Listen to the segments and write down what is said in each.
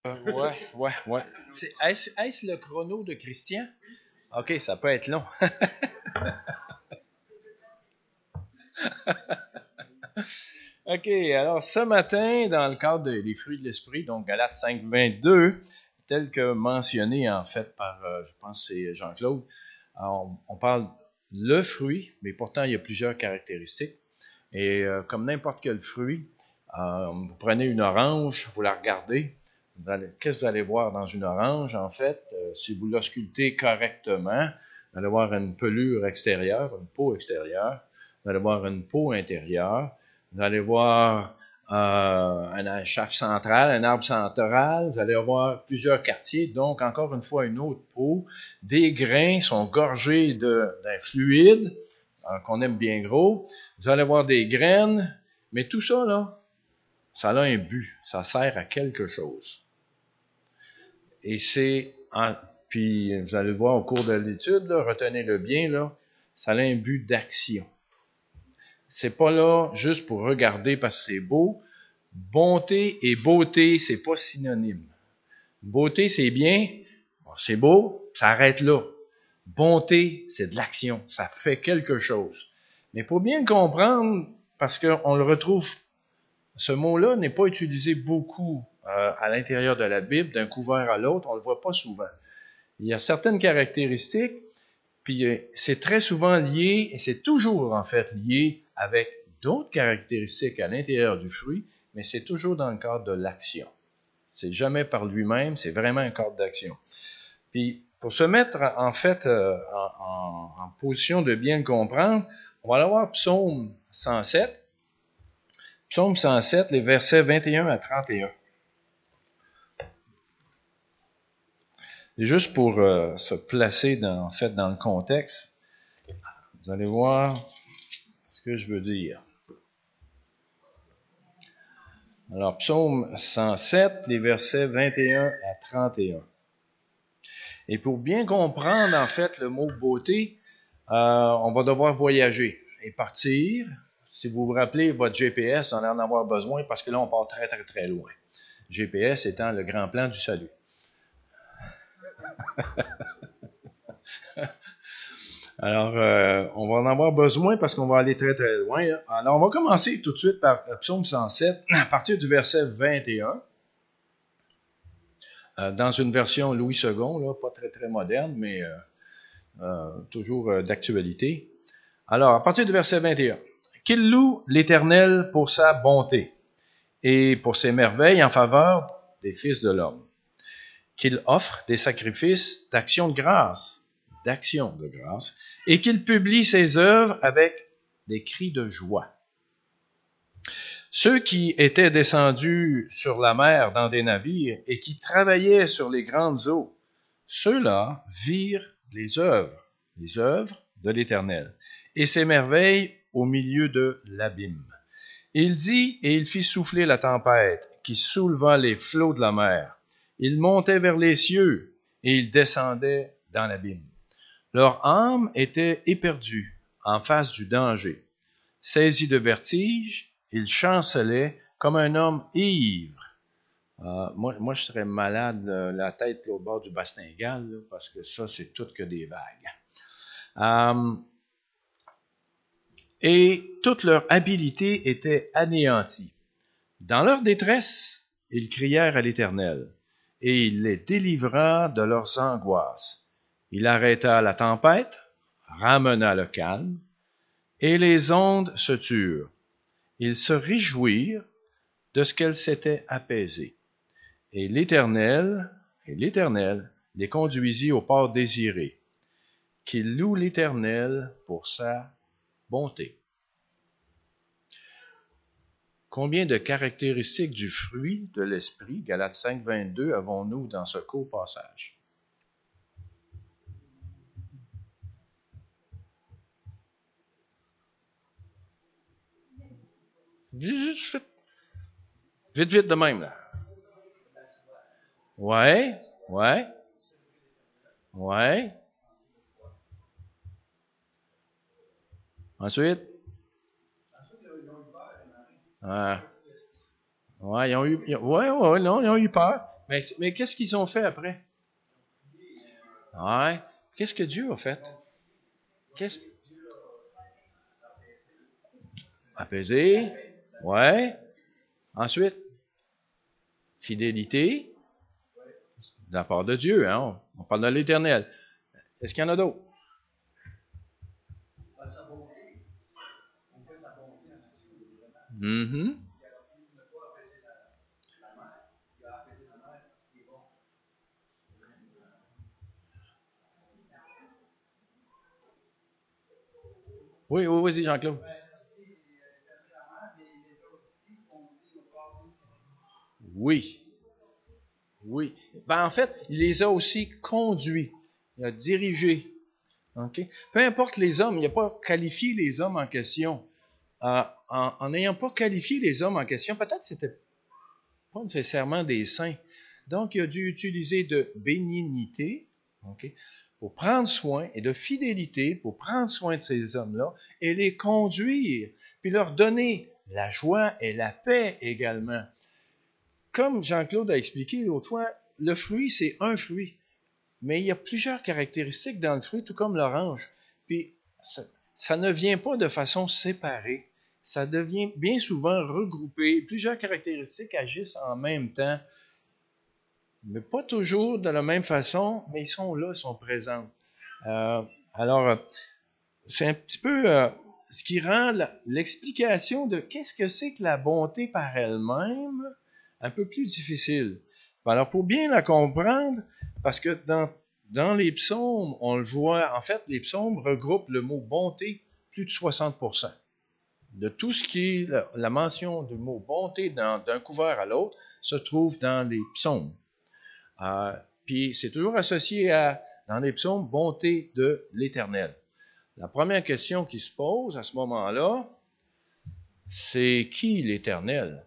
Ouais. Est-ce le chrono de Christian? OK, ça peut être long. OK, alors ce matin, dans le cadre des fruits de l'esprit, donc Galates 5, 22, tel que mentionné en fait par, je pense que c'est Jean-Claude, on parle le fruit, mais pourtant il y a plusieurs caractéristiques. Et comme n'importe quel fruit, vous prenez une orange, vous la regardez, qu'est-ce que vous allez voir dans une orange? En fait, si vous l'auscultez correctement, vous allez voir une pelure extérieure, une peau extérieure, vous allez voir une peau intérieure, vous allez voir un chef central, un arbre central, vous allez avoir plusieurs quartiers, donc encore une fois une autre peau. Des grains sont gorgés d'un fluide qu'on aime bien gros. Vous allez avoir des graines, mais tout ça, là, ça a un but, ça sert à quelque chose. Et puis vous allez le voir au cours de l'étude, là, retenez-le bien, là, ça a un but d'action. C'est pas là juste pour regarder parce que c'est beau. Bonté et beauté, c'est pas synonyme. Beauté, c'est bien, c'est beau, ça arrête là. Bonté, c'est de l'action, ça fait quelque chose. Mais pour bien le comprendre, parce qu'on le retrouve, ce mot-là n'est pas utilisé beaucoup à l'intérieur de la Bible, d'un couvert à l'autre, on ne le voit pas souvent. Il y a certaines caractéristiques, puis c'est très souvent lié, et c'est toujours en fait lié avec d'autres caractéristiques à l'intérieur du fruit, mais c'est toujours dans le cadre de l'action. C'est jamais par lui-même, c'est vraiment un cadre d'action. Puis pour se mettre en fait en position de bien le comprendre, on va aller voir Psaume 107. Psaume 107, les versets 21 à 31. Et juste pour se placer en fait dans le contexte, vous allez voir ce que je veux dire. Alors, Psaume 107, les versets 21 à 31. Et pour bien comprendre en fait le mot beauté, on va devoir voyager et partir. Si vous vous rappelez, votre GPS, on en avoir besoin parce que là, on part très, très, très loin. GPS étant le grand plan du salut. Alors, on va en avoir besoin parce qu'on va aller très, très loin. Alors, on va commencer tout de suite par Psaume 107, à partir du verset 21. Dans une version Louis II, là, pas très, très moderne, mais toujours d'actualité. Alors, à partir du verset 21. Qu'il loue l'Éternel pour sa bonté et pour ses merveilles en faveur des fils de l'homme. Qu'il offre des sacrifices d'action de grâce, et qu'il publie ses œuvres avec des cris de joie. Ceux qui étaient descendus sur la mer dans des navires et qui travaillaient sur les grandes eaux, ceux-là virent les œuvres de l'Éternel, et ses merveilles au milieu de l'abîme. Il dit, et il fit souffler la tempête, qui souleva les flots de la mer. Il montait vers les cieux, et il descendait dans l'abîme. Leur âme était éperdue en face du danger. Saisis de vertige, ils chancelaient comme un homme ivre. Moi, je serais malade, la tête au bord du bastingale, là, parce que ça, c'est tout que des vagues. Et toute leur habileté était anéantie. Dans leur détresse, ils crièrent à l'Éternel, et il les délivra de leurs angoisses. Il arrêta la tempête, ramena le calme, et les ondes se turent. Ils se réjouirent de ce qu'elles s'étaient apaisées. Et l'Éternel les conduisit au port désiré. Qu'ils louent l'Éternel pour sa bonté. Combien de caractéristiques du fruit de l'esprit, Galates 5, 22, avons-nous dans ce court passage? Vite de même, là. Ouais. Ensuite? Ouais, ils ont eu peur. Mais qu'est-ce qu'ils ont fait après? Ouais. Qu'est-ce que Dieu a fait? Qu'est-ce... Apaiser. Ouais. Ensuite, fidélité. De la part de Dieu, hein? On parle de l'Éternel. Est-ce qu'il y en a d'autres? Mm-hmm. Oui, vas-y, Jean-Claude. Oui, oui. Ben, en fait, il les a aussi conduits. Il a dirigé. OK? Peu importe les hommes, il n'a pas qualifié les hommes en question. En n'ayant pas qualifié les hommes en question, peut-être que c'était pas nécessairement des saints. Donc, il a dû utiliser de bénignité, OK, pour prendre soin, et de fidélité pour prendre soin de ces hommes-là et les conduire, puis leur donner la joie et la paix également. Comme Jean-Claude a expliqué l'autre fois, le fruit, c'est un fruit. Mais il y a plusieurs caractéristiques dans le fruit, tout comme l'orange. Puis, ça ne vient pas de façon séparée. Ça devient bien souvent regroupé. Plusieurs caractéristiques agissent en même temps, mais pas toujours de la même façon, mais ils sont là, ils sont présents. Alors, c'est un petit peu ce qui rend l'explication de qu'est-ce que c'est que la bonté par elle-même un peu plus difficile. Alors, pour bien la comprendre, parce que dans les psaumes, on le voit, en fait, les psaumes regroupent le mot bonté plus de 60%. De tout ce qui est la mention du mot bonté d'un couvert à l'autre se trouve dans les psaumes. Puis c'est toujours associé dans les psaumes, bonté de l'Éternel. La première question qui se pose à ce moment-là, c'est qui l'Éternel?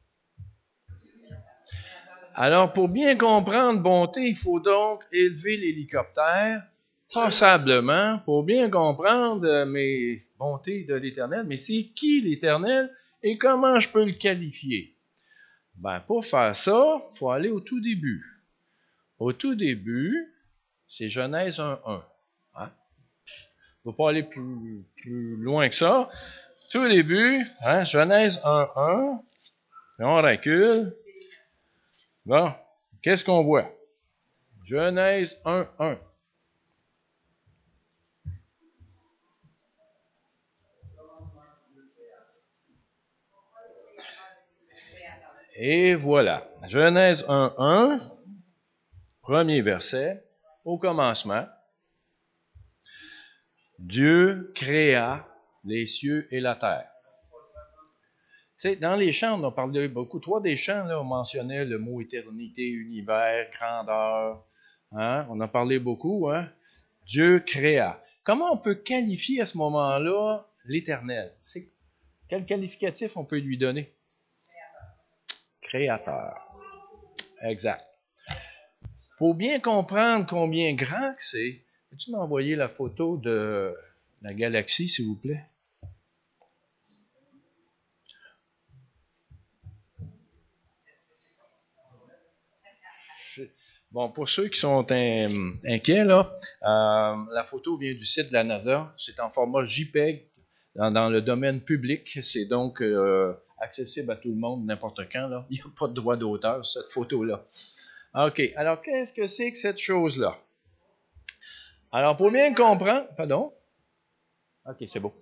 Alors, pour bien comprendre bonté, il faut donc élever l'hélicoptère passablement pour bien comprendre mes bontés de l'Éternel. Mais c'est qui l'Éternel et comment je peux le qualifier? Ben, pour faire ça, il faut aller au tout début. Au tout début, c'est Genèse 1.1. Hein? On ne va pas aller plus loin que ça. Tout début, hein, Genèse 1.1, on recule. Bon, qu'est-ce qu'on voit? Genèse 1.1. Et voilà. Genèse 1.1, premier verset. Au commencement, Dieu créa les cieux et la terre. Tu sais, dans les chants, on a parlé beaucoup. Trois des chants, là, on mentionnait le mot éternité, univers, grandeur. Hein? On a parlé beaucoup. Hein? Dieu créa. Comment on peut qualifier à ce moment-là l'éternel? Quel qualificatif on peut lui donner? Créateur. Exact. Pour bien comprendre combien grand que c'est, peux-tu m'envoyer la photo de la galaxie, s'il vous plaît? Bon, pour ceux qui sont inquiets, là, la photo vient du site de la NASA. C'est en format JPEG dans le domaine public. C'est donc accessible à tout le monde n'importe quand. Là. Il n'y a pas de droit d'auteur sur cette photo-là. OK. Alors, qu'est-ce que c'est que cette chose-là? Alors, pour bien comprendre... Pardon? OK, c'est beau.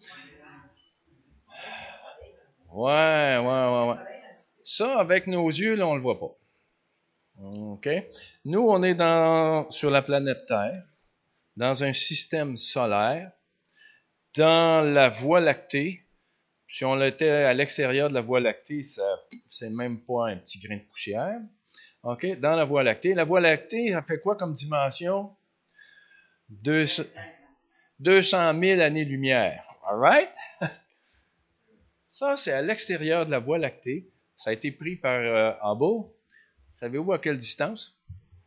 Ouais. Ça, avec nos yeux, là, on ne le voit pas. OK? Nous, on est sur la planète Terre, dans un système solaire, dans la Voie lactée. Si on était à l'extérieur de la Voie lactée, c'est même pas un petit grain de poussière. OK? Dans la Voie lactée. La Voie lactée, ça fait quoi comme dimension? 200 000 années-lumière. All right? Ça, c'est à l'extérieur de la Voie lactée. Ça a été pris par Hubble. Savez-vous à quelle distance?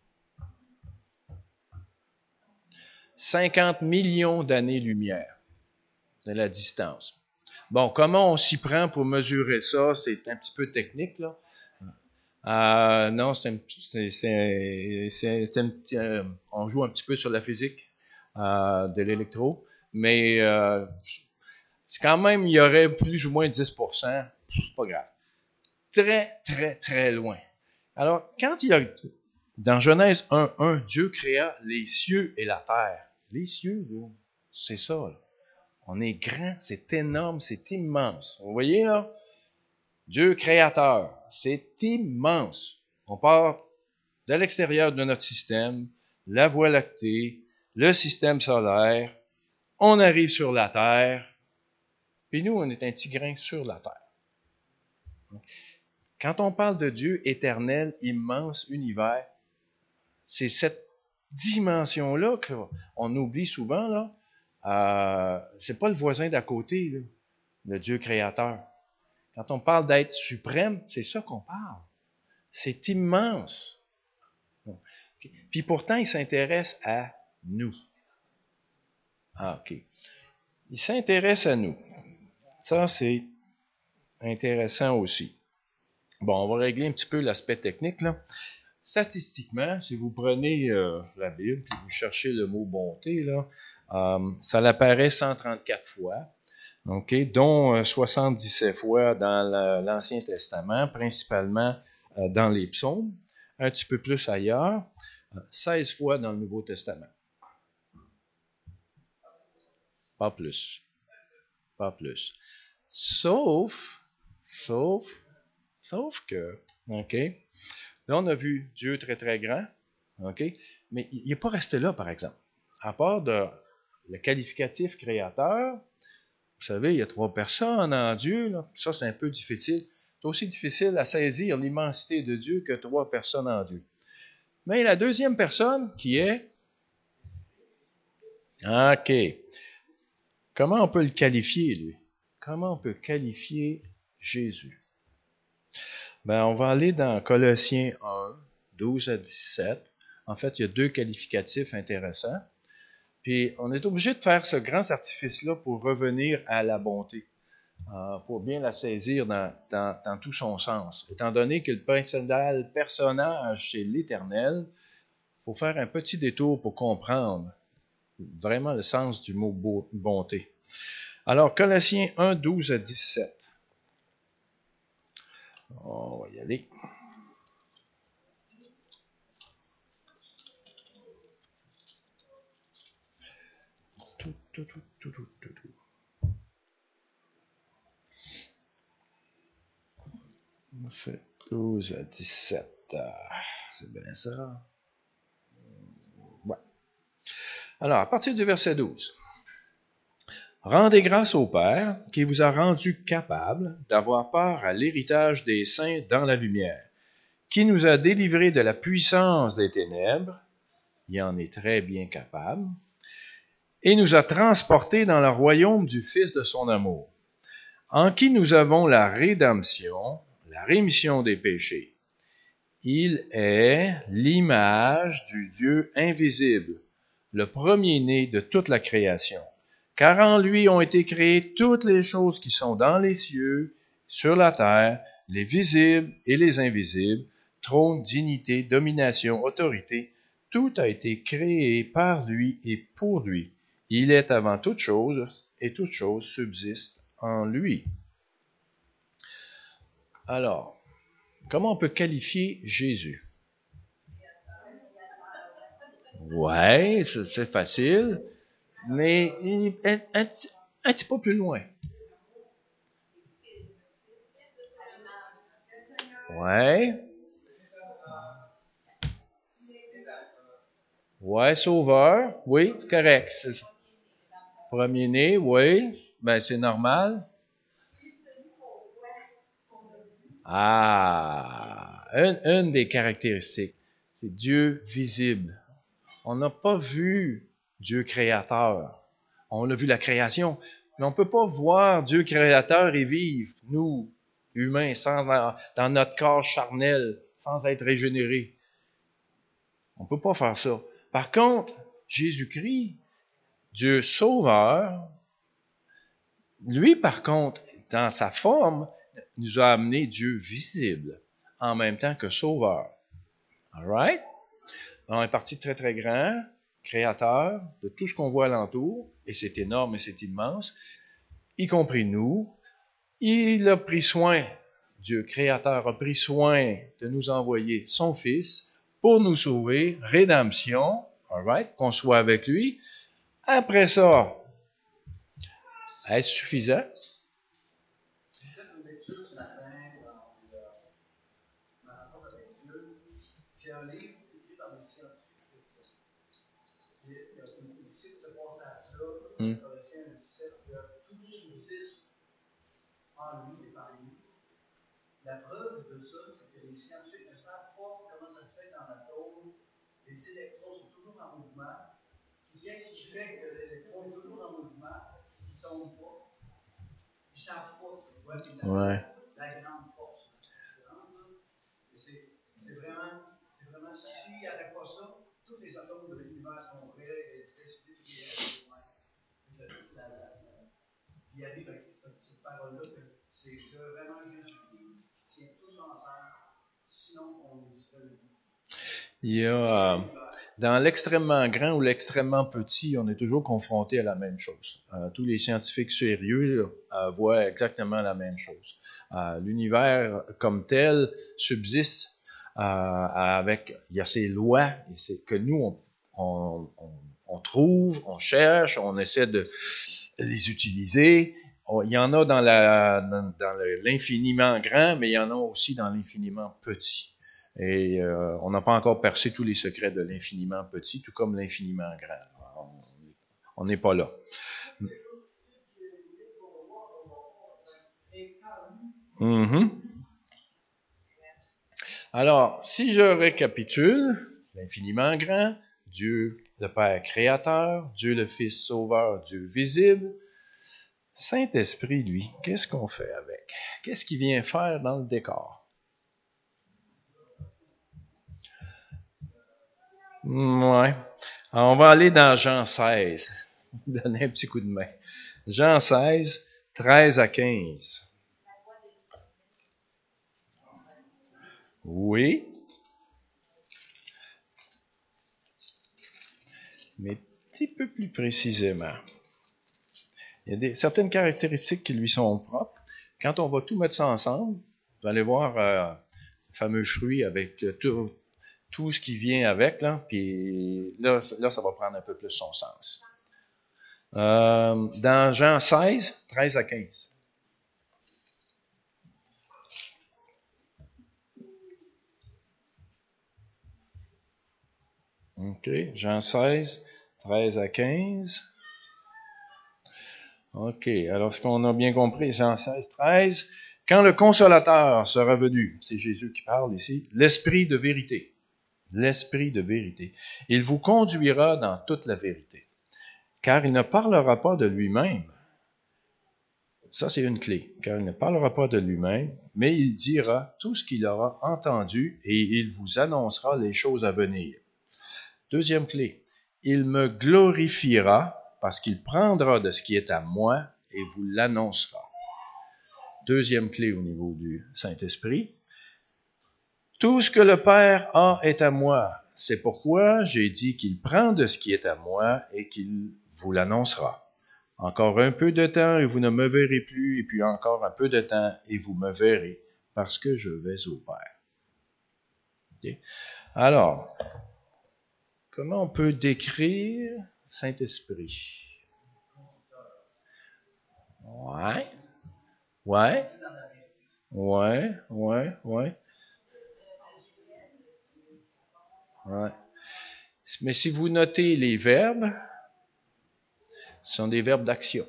50 millions d'années-lumière de la distance. Bon, comment on s'y prend pour mesurer ça? C'est un petit peu technique, là. Non, on joue un petit peu sur la physique de l'électro, mais c'est quand même, il y aurait plus ou moins 10%, c'est pas grave. Très, très, très loin. Alors, quand il y a, dans Genèse 1:1, Dieu créa les cieux et la terre. Les cieux, là, c'est ça, là. On est grand, c'est énorme, c'est immense. Vous voyez, là? Dieu créateur, c'est immense. On part de l'extérieur de notre système, la Voie lactée, le système solaire, on arrive sur la Terre, puis nous, on est un petit grain sur la Terre. Quand on parle de Dieu éternel, immense, univers, c'est cette dimension-là qu'on oublie souvent, là. C'est pas le voisin d'à côté, là, le Dieu créateur. Quand on parle d'être suprême, c'est ça qu'on parle. C'est immense. Puis pourtant, il s'intéresse à nous. Ah, OK. Il s'intéresse à nous. Ça, c'est intéressant aussi. Bon, on va régler un petit peu l'aspect technique, là. Statistiquement, si vous prenez la Bible et vous cherchez le mot bonté, là, ça l'apparaît 134 fois, okay, dont 77 fois dans l'Ancien Testament, principalement dans les psaumes, un petit peu plus ailleurs, 16 fois dans le Nouveau Testament. Pas plus. Pas plus. Sauf que, OK, là, on a vu Dieu très, très grand, OK, mais il n'est pas resté là, par exemple. À part de le qualificatif créateur, vous savez, il y a 3 personnes en Dieu, là. Ça, c'est un peu difficile. C'est aussi difficile à saisir l'immensité de Dieu que 3 personnes en Dieu. Mais la deuxième personne, qui est... OK. Comment on peut le qualifier, lui? Comment on peut qualifier Jésus? Ben, on va aller dans Colossiens 1, 12 à 17. En fait, il y a 2 qualificatifs intéressants. Puis, on est obligé de faire ce grand artifice-là pour revenir à la bonté, pour bien la saisir dans tout son sens. Étant donné que le principal personnage, c'est l'Éternel, il faut faire un petit détour pour comprendre vraiment le sens du mot bonté. Alors, Colossiens 1, 12 à 17. On va y aller. On fait 12 à 17. C'est bien ça. Ouais. Alors, à partir du verset 12. Rendez grâce au Père qui vous a rendu capable d'avoir part à l'héritage des saints dans la lumière, qui nous a délivrés de la puissance des ténèbres, il en est très bien capable, et nous a transportés dans le royaume du Fils de son amour, en qui nous avons la rédemption, la rémission des péchés. Il est l'image du Dieu invisible, le premier-né de toute la création. Car en lui ont été créées toutes les choses qui sont dans les cieux, sur la terre, les visibles et les invisibles, trône, dignité, domination, autorité. Tout a été créé par lui et pour lui. Il est avant toute chose et toute chose subsiste en lui. Alors, comment on peut qualifier Jésus? Ouais, c'est facile, mais un petit peu plus loin. Ouais. Ouais, sauveur. Oui, c'est correct. Premier-né, oui. Ben, c'est normal. Ah, une des caractéristiques, c'est Dieu visible. On n'a pas vu Dieu créateur. On a vu la création, mais on ne peut pas voir Dieu créateur et vivre, nous, humains, dans notre corps charnel, sans être régénérés. On ne peut pas faire ça. Par contre, Jésus-Christ, Dieu sauveur, lui, par contre, dans sa forme, nous a amené Dieu visible. en même temps que sauveur. All right? On est parti très, très grand, créateur de tout ce qu'on voit alentour, et c'est énorme et c'est immense, y compris nous. Il a pris soin, Dieu créateur a pris soin de nous envoyer son Fils pour nous sauver, rédemption, all right, qu'on soit avec lui. Après ça, est-ce suffisant? C'est un livre écrit par des scientifiques. Il cite ce passage-là, Colossiens 17, que tout subsiste en lui et par lui. La preuve de ça, c'est que les scientifiques ne savent pas comment ça se fait dans l'atome. Les électrons sont toujours en mouvement. Qu'est-ce qui fait que l'électron est toujours en mouvement? Il ne tombe pas. Ils ne savent pas c'est quoi la grande force. C'est vraiment, s'il n'y avait pas ça, tous les atomes de l'univers tomberaient et décider de créer il arrive avec cette parole-là que c'est vraiment Jésus-Christ qui tient tous ensemble, sinon on serait le but. Il y a, dans l'extrêmement grand ou l'extrêmement petit, on est toujours confronté à la même chose. Tous les scientifiques sérieux voient exactement la même chose. L'univers comme tel subsiste avec, il y a ces lois que nous, on trouve, on cherche, on essaie de les utiliser. Il y en a dans l'infiniment grand, mais il y en a aussi dans l'infiniment petit. Et on n'a pas encore percé tous les secrets de l'infiniment petit, tout comme l'infiniment grand. On n'est pas là. Mm-hmm. Alors, si je récapitule, l'infiniment grand, Dieu le Père créateur, Dieu le Fils sauveur, Dieu visible. Saint-Esprit, lui, qu'est-ce qu'on fait avec? Qu'est-ce qu'il vient faire dans le décor? Ouais. Alors, on va aller dans Jean 16. Donner un petit coup de main. Jean 16, 13 à 15. Oui. Mais un petit peu plus précisément. Il y a certaines caractéristiques qui lui sont propres. Quand on va tout mettre ça ensemble, vous allez voir le fameux fruit avec tout ce qui vient avec, là, puis là, ça va prendre un peu plus son sens. Dans Jean 16, 13 à 15. OK, Jean 16, 13 à 15. OK, alors ce qu'on a bien compris, Jean 16, 13, quand le Consolateur sera venu, c'est Jésus qui parle ici, l'Esprit de vérité, il vous conduira dans toute la vérité, car il ne parlera pas de lui-même. Ça, c'est une clé, car il ne parlera pas de lui-même, mais il dira tout ce qu'il aura entendu et il vous annoncera les choses à venir. Deuxième clé, il me glorifiera parce qu'il prendra de ce qui est à moi et vous l'annoncera. Deuxième clé au niveau du Saint-Esprit, tout ce que le Père a est à moi. C'est pourquoi j'ai dit qu'il prend de ce qui est à moi et qu'il vous l'annoncera. Encore un peu de temps et vous ne me verrez plus, et puis encore un peu de temps et vous me verrez, parce que je vais au Père. Okay? Alors, comment on peut décrire Saint-Esprit? Ouais. Mais si vous notez les verbes, ce sont des verbes d'action.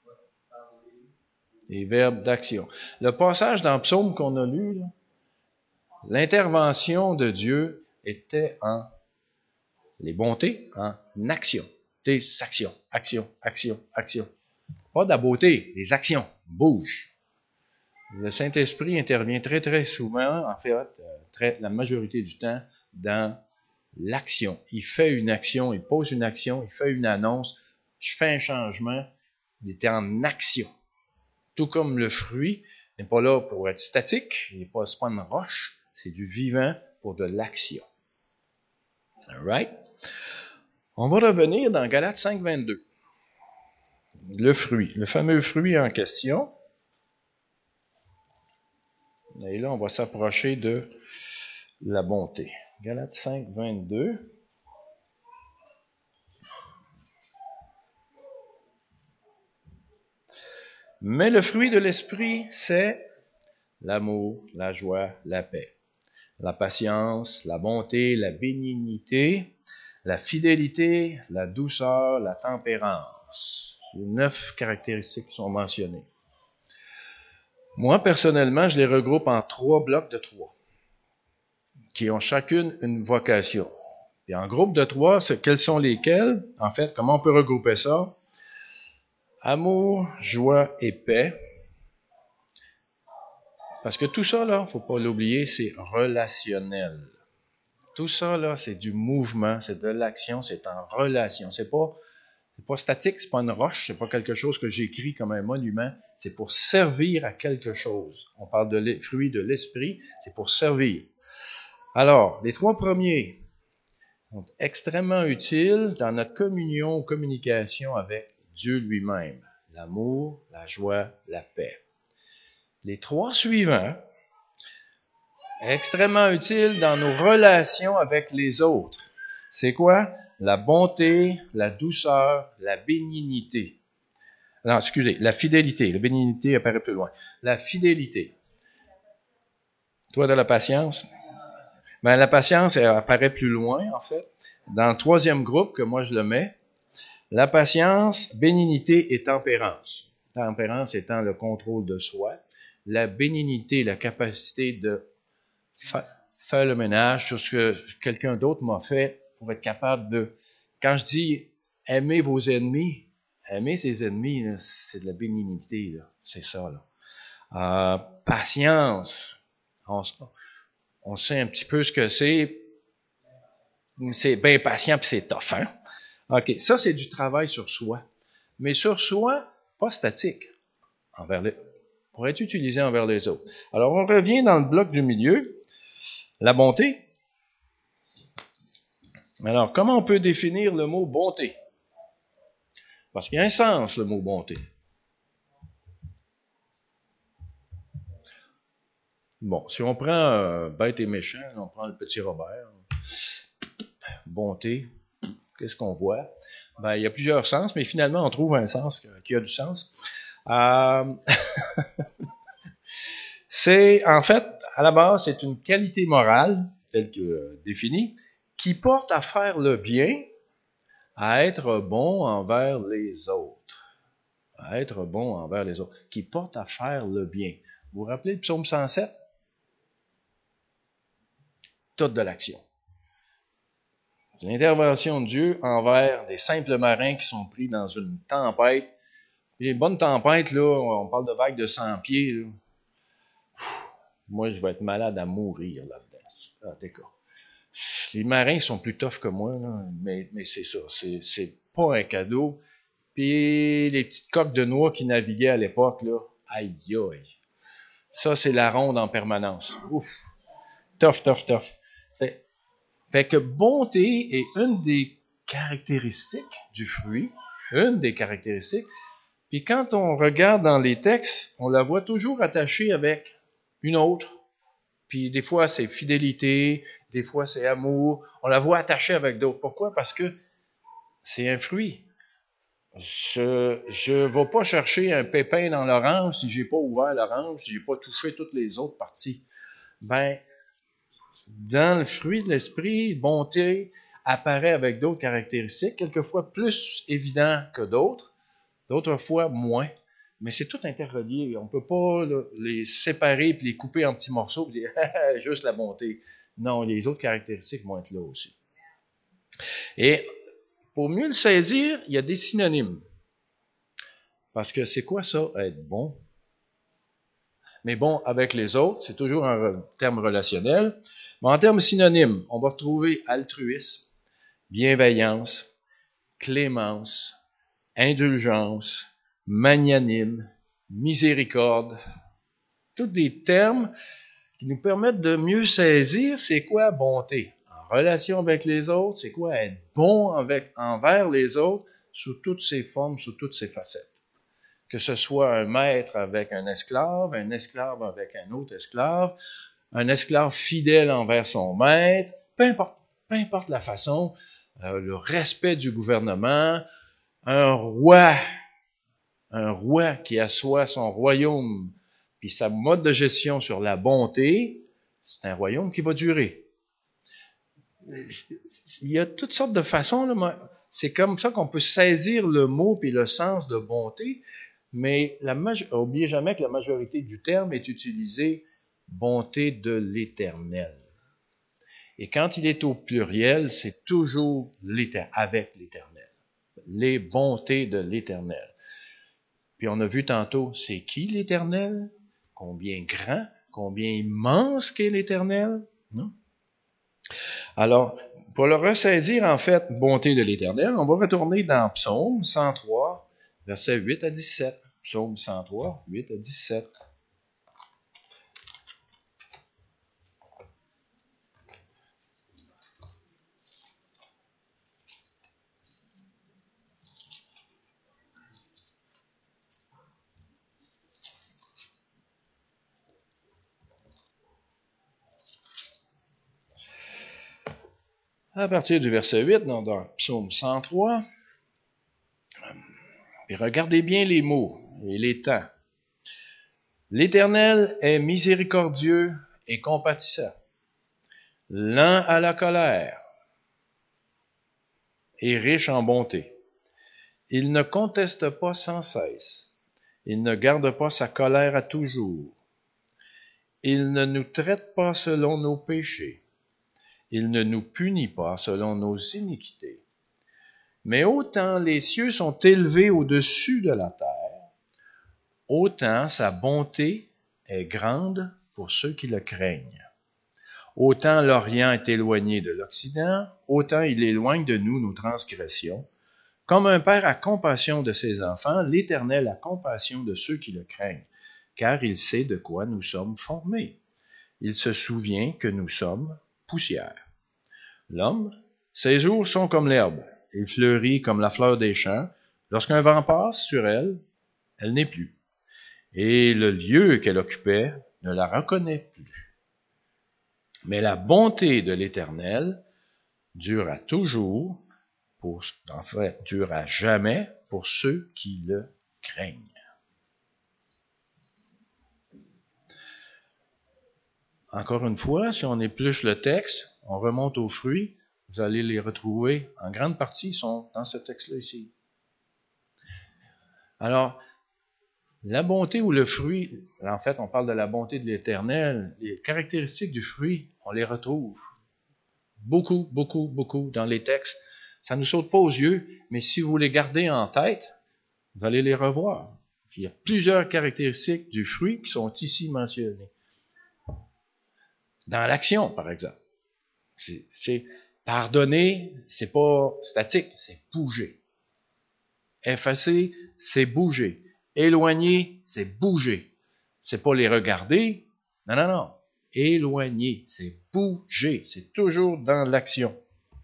Des verbes d'action. Le passage dans le psaume qu'on a lu, là, l'intervention de Dieu était en les bontés, en action. Des actions, action. Pas de la beauté, des actions, bouge. Le Saint-Esprit intervient très, très souvent, en fait, la majorité du temps, dans l'action. Il fait une action, il pose une action, il fait une annonce, je fais un changement, il est en action. Tout comme le fruit n'est pas là pour être statique, c'est pas une roche, C'est du vivant pour de l'action. All right? On va revenir dans Galates 5, 22. Le fruit, le fameux fruit en question. Et là, on va s'approcher de la bonté. Galates 5, 22. Mais le fruit de l'esprit, c'est l'amour, la joie, la paix, la patience, la bonté, la bénignité, la fidélité, la douceur, la tempérance. Les 9 caractéristiques qui sont mentionnées. Moi, personnellement, je les regroupe en 3 blocs de 3, qui ont chacune une vocation. Et en groupe de 3, quels sont lesquels? En fait, comment on peut regrouper ça? Amour, joie et paix. Parce que tout ça, là, faut pas l'oublier, c'est relationnel. Tout ça, là, c'est du mouvement, c'est de l'action, c'est en relation. C'est pas statique, c'est pas une roche, c'est pas quelque chose que j'écris comme un monument, c'est pour servir à quelque chose. On parle de fruits de l'esprit, c'est pour servir. Alors, les 3 premiers sont extrêmement utiles dans notre communion ou communication avec Dieu lui-même. L'amour, la joie, la paix. Les 3 suivants, extrêmement utiles dans nos relations avec les autres. C'est quoi? La bonté, la douceur, la bénignité. Non, excusez, la fidélité. La bénignité apparaît plus loin. La fidélité. Toi, de la patience? Ben, la patience, elle apparaît plus loin, en fait. Dans le 3e groupe, que moi je le mets, la patience, bénignité et tempérance. Tempérance étant le contrôle de soi. La bénignité, la capacité de faire le ménage sur ce que quelqu'un d'autre m'a fait pour être capable de... Quand je dis aimer vos ennemis, aimer ses ennemis, là, c'est de la bénignité, là. C'est ça. Là. Patience, on sait un petit peu ce que c'est. C'est bien patient puis c'est tough. Hein? OK, ça c'est du travail sur soi. Mais sur soi, pas statique. Pour être utilisé envers les autres. Alors on revient dans le bloc du milieu. La bonté. Alors, comment on peut définir le mot bonté? Parce qu'il y a un sens, le mot bonté. Bon, si on prend bête et méchant, on prend le petit Robert. Bonté, qu'est-ce qu'on voit? Ben, il y a plusieurs sens, mais finalement, on trouve un sens qui a du sens. C'est, en fait, à la base, c'est une qualité morale, telle que définie, qui porte à faire le bien, à être bon envers les autres. À être bon envers les autres. Qui porte à faire le bien. Vous vous rappelez le psaume 107? Toute de l'action. C'est l'intervention de Dieu envers des simples marins qui sont pris dans une tempête. Et les bonnes tempêtes, là, on parle de vagues de 100 pieds. Là. Moi, je vais être malade à mourir là-dedans. Ah, d'accord. Les marins sont plus toughs que moi, là, mais c'est ça. C'est pas un cadeau. Puis les petites coques de noix qui naviguaient à l'époque, là, aïe aïe. Ça, c'est la ronde en permanence. Ouf. Tough. Fait que bonté est une des caractéristiques du fruit, une des caractéristiques. Puis quand on regarde dans les textes, on la voit toujours attachée avec une autre. Puis des fois, c'est fidélité, des fois, c'est amour. On la voit attachée avec d'autres. Pourquoi? Parce que c'est un fruit. Je ne vais pas chercher un pépin dans l'orange si j'ai pas ouvert l'orange, si j'ai pas touché toutes les autres parties. Ben, dans le fruit de l'esprit, bonté apparaît avec d'autres caractéristiques, quelquefois plus évident que d'autres fois moins. Mais c'est tout interrelié. On ne peut pas là, les séparer et les couper en petits morceaux et dire juste la bonté. Non, les autres caractéristiques vont être là aussi. Et pour mieux le saisir, il y a des synonymes. Parce que c'est quoi ça, être bon? Mais bon, avec les autres, c'est toujours un terme relationnel. Mais en termes synonymes, on va retrouver altruisme, bienveillance, clémence, indulgence, magnanime, miséricorde. Tous des termes qui nous permettent de mieux saisir c'est quoi bonté. En relation avec les autres, c'est quoi être bon envers les autres sous toutes ses formes, sous toutes ses facettes. Que ce soit un maître avec un esclave avec un autre esclave, un esclave fidèle envers son maître, peu importe la façon, le respect du gouvernement, un roi qui assoit son royaume puis sa mode de gestion sur la bonté, c'est un royaume qui va durer. Il y a toutes sortes de façons, là, c'est comme ça qu'on peut saisir le mot puis le sens de bonté, mais n'oubliez jamais que la majorité du terme est utilisé bonté de l'Éternel. Et quand il est au pluriel, c'est toujours avec l'Éternel. Les bontés de l'Éternel. Puis on a vu tantôt, c'est qui l'Éternel? Combien grand, combien immense qu'est l'Éternel? Non? Alors, pour le ressaisir, en fait, bonté de l'Éternel, on va retourner dans Psaume 103, versets 8 à 17. Psaume 103, 8 à 17. À partir du verset 8, dans Psaume 103, et regardez bien les mots et les temps. L'Éternel est miséricordieux et compatissant, lent à la colère et riche en bonté. Il ne conteste pas sans cesse. Il ne garde pas sa colère à toujours. Il ne nous traite pas selon nos péchés. Il ne nous punit pas selon nos iniquités. Mais autant les cieux sont élevés au-dessus de la terre, autant sa bonté est grande pour ceux qui le craignent. Autant l'Orient est éloigné de l'Occident, autant il éloigne de nous nos transgressions. Comme un père a compassion de ses enfants, l'Éternel a compassion de ceux qui le craignent, car il sait de quoi nous sommes formés. Il se souvient que nous sommes poussière. L'homme, ses jours sont comme l'herbe. Il fleurit comme la fleur des champs. Lorsqu'un vent passe sur elle, elle n'est plus. Et le lieu qu'elle occupait ne la reconnaît plus. Mais la bonté de l'Éternel dure à toujours, dure à jamais pour ceux qui le craignent. Encore une fois, si on épluche le texte, on remonte aux fruits, vous allez les retrouver, en grande partie, ils sont dans ce texte-là ici. Alors, la bonté ou le fruit, en fait, on parle de la bonté de l'Éternel, les caractéristiques du fruit, on les retrouve beaucoup dans les textes. Ça ne nous saute pas aux yeux, mais si vous les gardez en tête, vous allez les revoir. Il y a plusieurs caractéristiques du fruit qui sont ici mentionnées. Dans l'action, par exemple. C'est pardonner, c'est pas statique, c'est bouger. Effacer, c'est bouger. Éloigner, c'est bouger. C'est pas les regarder. Non. Éloigner, c'est bouger. C'est toujours dans l'action.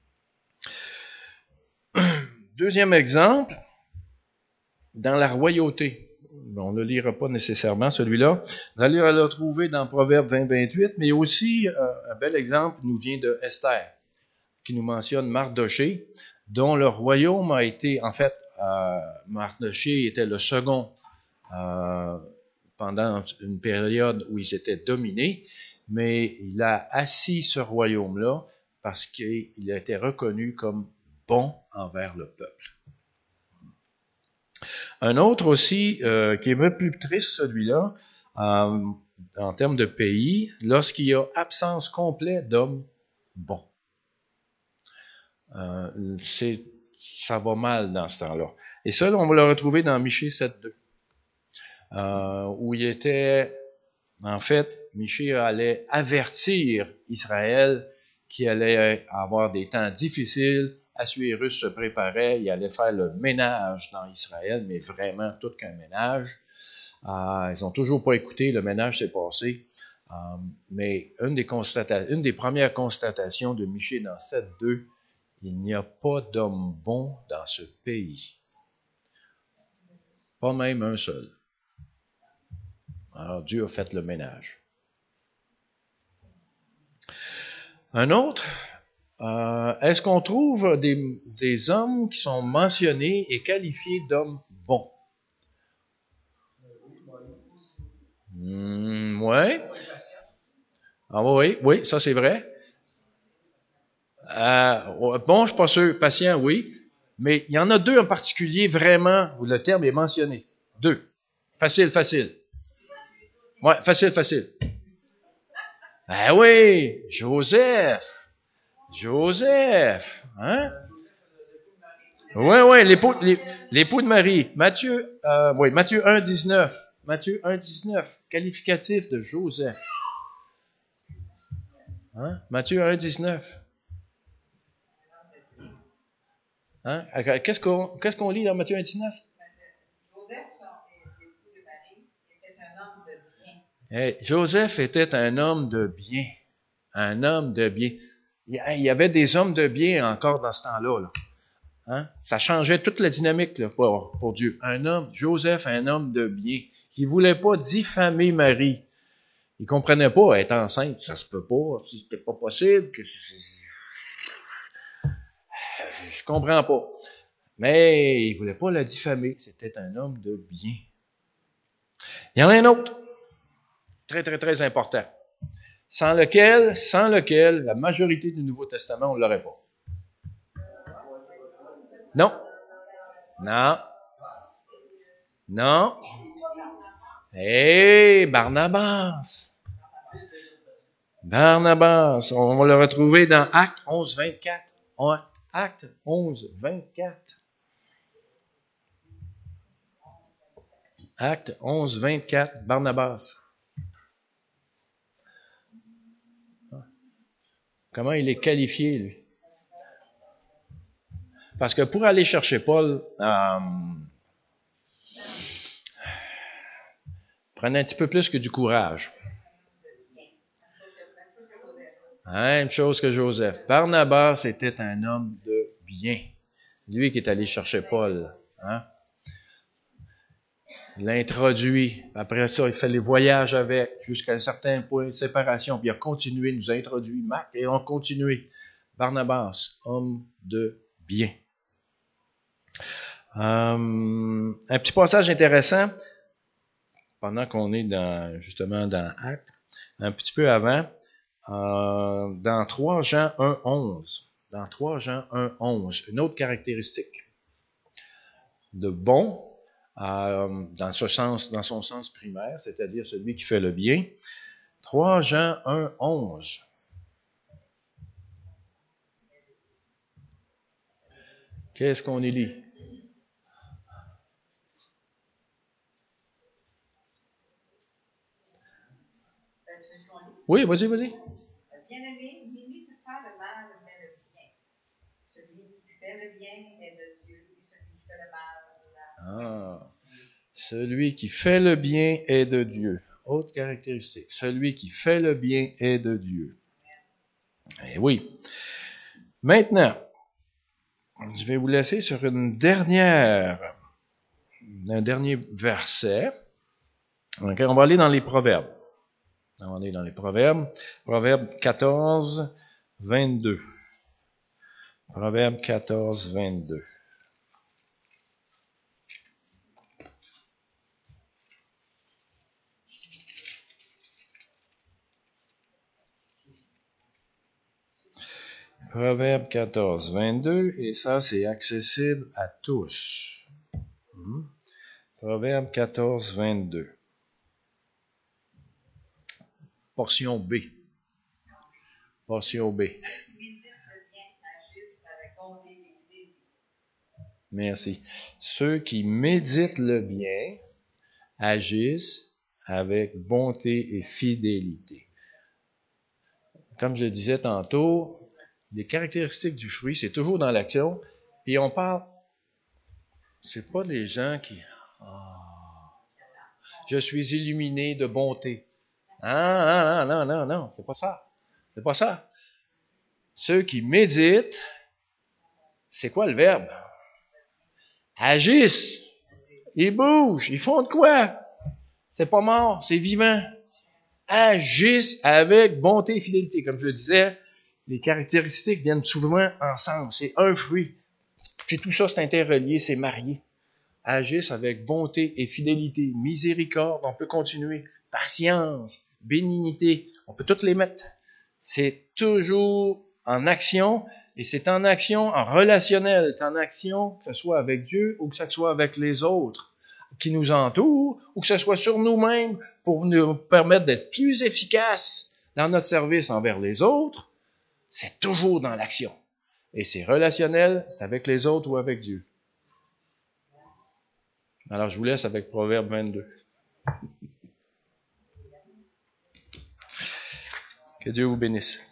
Deuxième exemple, dans la royauté. On ne le lira pas nécessairement, celui-là. Vous allez le retrouver dans Proverbe 20-28, mais aussi, un bel exemple nous vient de Esther, qui nous mentionne Mardoché, dont le royaume a été, en fait, Mardoché était le second pendant une période où ils étaient dominés, mais il a assis ce royaume-là parce qu'il a été reconnu comme bon envers le peuple. Un autre aussi, qui est un peu plus triste, celui-là, en termes de pays, lorsqu'il y a absence complète d'hommes bons. Ça va mal dans ce temps-là. Et ça, on va le retrouver dans Michée 7.2, où il était, en fait, Michée allait avertir Israël qu'il allait avoir des temps difficiles. Assuérus se préparait, il allait faire le ménage dans Israël, mais vraiment tout qu'un ménage. Ils n'ont toujours pas écouté, le ménage s'est passé. Mais une des premières constatations de Michée dans 7.2, il n'y a pas d'homme bon dans ce pays. Pas même un seul. Alors Dieu a fait le ménage. Un autre, est-ce qu'on trouve des hommes qui sont mentionnés et qualifiés d'hommes bons? Ouais. Ah oui, ça c'est vrai. Bon, je suis pas sûr. Patient, oui. Mais il y en a deux en particulier vraiment où le terme est mentionné. Deux. Facile. Ouais, facile. Ben oui, Joseph. Hein? Oui, l'époux de Marie. Matthieu 1,19. Matthieu 1,19. Qualificatif de Joseph. Hein? Matthieu 1,19. Hein? Qu'est-ce qu'on lit dans Matthieu 1,19? Joseph, l'époux de Marie, était un homme de bien. Hey, Joseph était un homme de bien. Un homme de bien. Il y avait des hommes de bien encore dans ce temps-là. Là. Hein? Ça changeait toute la dynamique là, pour Dieu. Joseph, un homme de bien, qui ne voulait pas diffamer Marie. Il ne comprenait pas, être enceinte, ça se peut pas, c'était pas possible. Je comprends pas. Mais il ne voulait pas la diffamer. C'était un homme de bien. Il y en a un autre, très important, sans lequel la majorité du Nouveau Testament, on ne l'aurait pas. Non. Hey, Barnabas, on va le retrouver dans Acte 11, 24. Acte 11, 24. Acte 11, 24, Barnabas. Comment il est qualifié, lui? Parce que pour aller chercher Paul, prenez un petit peu plus que du courage. Même chose que Joseph. Barnabas était un homme de bien. Lui qui est allé chercher Paul. Hein? Il l'introduit. Après ça, il fait les voyages avec jusqu'à un certain point de séparation. Puis il a continué, il nous a introduit Marc et on a continué. Barnabas, homme de bien. Un petit passage intéressant pendant qu'on est justement dans Actes, un petit peu avant, dans 3 Jean 1,11. Dans 3 Jean 1,11, une autre caractéristique de bon, dans son sens primaire, c'est-à-dire celui qui fait le bien. 3 Jean 1,11. Qu'est-ce qu'on y lit? Oui, vas-y. Bien-aimé, n'imite pas le mal, mais le bien. Celui qui fait le bien est de Dieu, et celui qui fait le mal, celui qui fait le bien est de Dieu. Autre caractéristique. Celui qui fait le bien est de Dieu. Eh oui. Maintenant, je vais vous laisser sur un dernier verset. Okay, on va aller dans les Proverbes. Proverbe 14, 22. Proverbe 14, 22. Proverbe 14, 22, et ça, c'est accessible à tous. Proverbe 14, 22. Portion B. Merci. Ceux qui méditent le bien agissent avec bonté et fidélité. Comme je le disais tantôt, les caractéristiques du fruit, c'est toujours dans l'action. Puis on parle, c'est pas les gens qui... je suis illuminé de bonté. Non, c'est pas ça. C'est pas ça. Ceux qui méditent, c'est quoi le verbe? Agissent. Ils bougent. Ils font de quoi? C'est pas mort, c'est vivant. Agissent avec bonté et fidélité. Comme je le disais, les caractéristiques viennent souvent ensemble. C'est un fruit. Puis tout ça, c'est interrelié, c'est marié. Agissent avec bonté et fidélité, miséricorde, on peut continuer, patience, bénignité, on peut toutes les mettre. C'est toujours en action, et c'est en action, en relationnel, c'est en action, que ce soit avec Dieu ou que ce soit avec les autres qui nous entourent, ou que ce soit sur nous-mêmes pour nous permettre d'être plus efficaces dans notre service envers les autres. C'est toujours dans l'action. Et c'est relationnel, c'est avec les autres ou avec Dieu. Alors, je vous laisse avec Proverbe 22. Que Dieu vous bénisse.